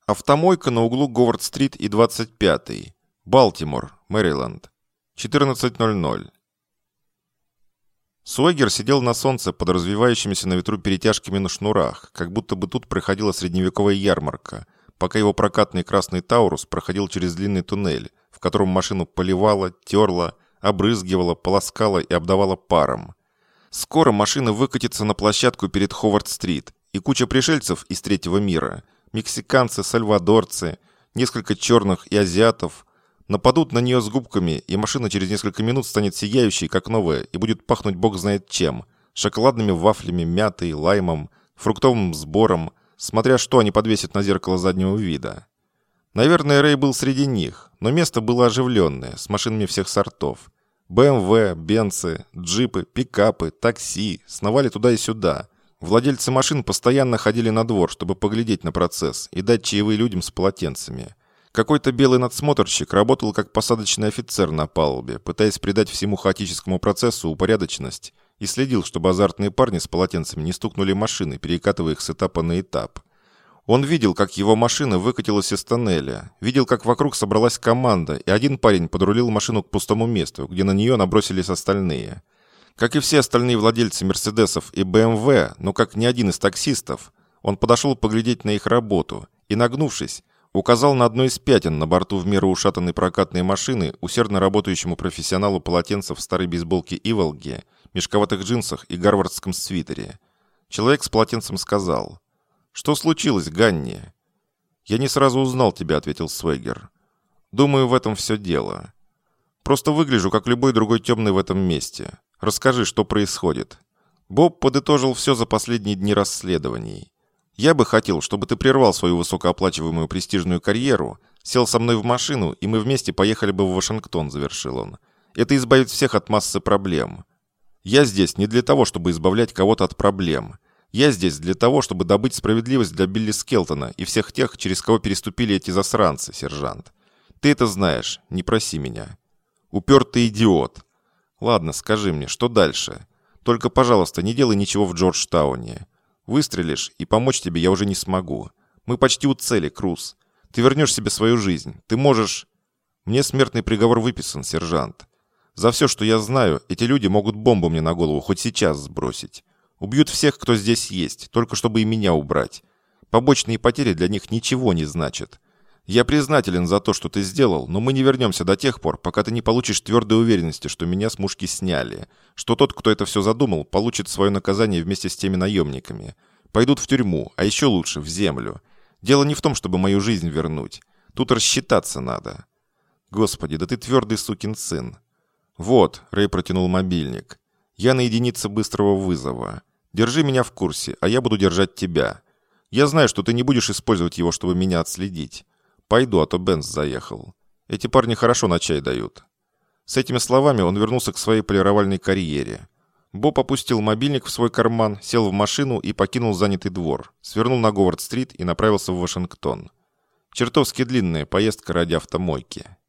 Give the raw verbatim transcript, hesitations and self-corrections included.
Автомойка на углу Говард-стрит и двадцать пятой. Балтимор, Мэриленд. четырнадцать ноль ноль. Суэгер сидел на солнце под развивающимися на ветру перетяжками на шнурах, как будто бы тут проходила средневековая ярмарка, пока его прокатный красный Таурус проходил через длинный туннель, в котором машину поливала, терла, обрызгивала, полоскала и обдавала паром. Скоро машина выкатится на площадку перед Ховард-стрит, и куча пришельцев из третьего мира, мексиканцы, сальвадорцы, несколько черных и азиатов, нападут на нее с губками, и машина через несколько минут станет сияющей, как новая, и будет пахнуть бог знает чем. Шоколадными вафлями, мятой, лаймом, фруктовым сбором, смотря что они подвесят на зеркало заднего вида. Наверное, Рэй был среди них, но место было оживленное, с машинами всех сортов. бэ эм вэ, бенцы, джипы, пикапы, такси сновали туда и сюда. Владельцы машин постоянно ходили на двор, чтобы поглядеть на процесс и дать чаевые людям с полотенцами. Какой-то белый надсмотрщик работал как посадочный офицер на палубе, пытаясь придать всему хаотическому процессу упорядоченность, и следил, чтобы азартные парни с полотенцами не стукнули машины, перекатывая их с этапа на этап. Он видел, как его машина выкатилась из тоннеля, видел, как вокруг собралась команда, и один парень подрулил машину к пустому месту, где на нее набросились остальные. Как и все остальные владельцы Мерседесов и бэ эм вэ, но как ни один из таксистов, он подошел поглядеть на их работу и, нагнувшись, указал на одно из пятен на борту в меру ушатанной прокатной машины усердно работающему профессионалу полотенца в старой бейсболке Иволги, мешковатых джинсах и гарвардском свитере. Человек с полотенцем сказал: «Что случилось, Ганни?» «Я не сразу узнал тебя», — ответил Суэгер. «Думаю, в этом все дело. Просто выгляжу, как любой другой темный в этом месте. Расскажи, что происходит». Боб подытожил все за последние дни расследований. «Я бы хотел, чтобы ты прервал свою высокооплачиваемую престижную карьеру, сел со мной в машину, и мы вместе поехали бы в Вашингтон», — завершил он. «Это избавит всех от массы проблем. Я здесь не для того, чтобы избавлять кого-то от проблем. Я здесь для того, чтобы добыть справедливость для Билли Скелтона и всех тех, через кого переступили эти засранцы, сержант. Ты это знаешь, не проси меня». «Упертый идиот». «Ладно, скажи мне, что дальше? Только, пожалуйста, не делай ничего в Джорджтауне. Выстрелишь, и помочь тебе я уже не смогу. Мы почти у цели, Круз. Ты вернешь себе свою жизнь. Ты можешь...» «Мне смертный приговор выписан, сержант. За все, что я знаю, эти люди могут бомбу мне на голову хоть сейчас сбросить. Убьют всех, кто здесь есть, только чтобы и меня убрать. Побочные потери для них ничего не значат. Я признателен за то, что ты сделал, но мы не вернемся до тех пор, пока ты не получишь твердой уверенности, что меня с мушки сняли, что тот, кто это все задумал, получит свое наказание вместе с теми наемниками. Пойдут в тюрьму, а еще лучше в землю. Дело не в том, чтобы мою жизнь вернуть. Тут рассчитаться надо». «Господи, да ты твердый сукин сын». «Вот», — Рэй протянул мобильник. «Я на единице быстрого вызова. Держи меня в курсе, а я буду держать тебя. Я знаю, что ты не будешь использовать его, чтобы меня отследить. Пойду, а то Бенц заехал. Эти парни хорошо на чай дают». С этими словами он вернулся к своей полировальной карьере. Боб опустил мобильник в свой карман, сел в машину и покинул занятый двор, свернул на Говард-стрит и направился в Вашингтон. Чертовски длинная поездка ради автомойки.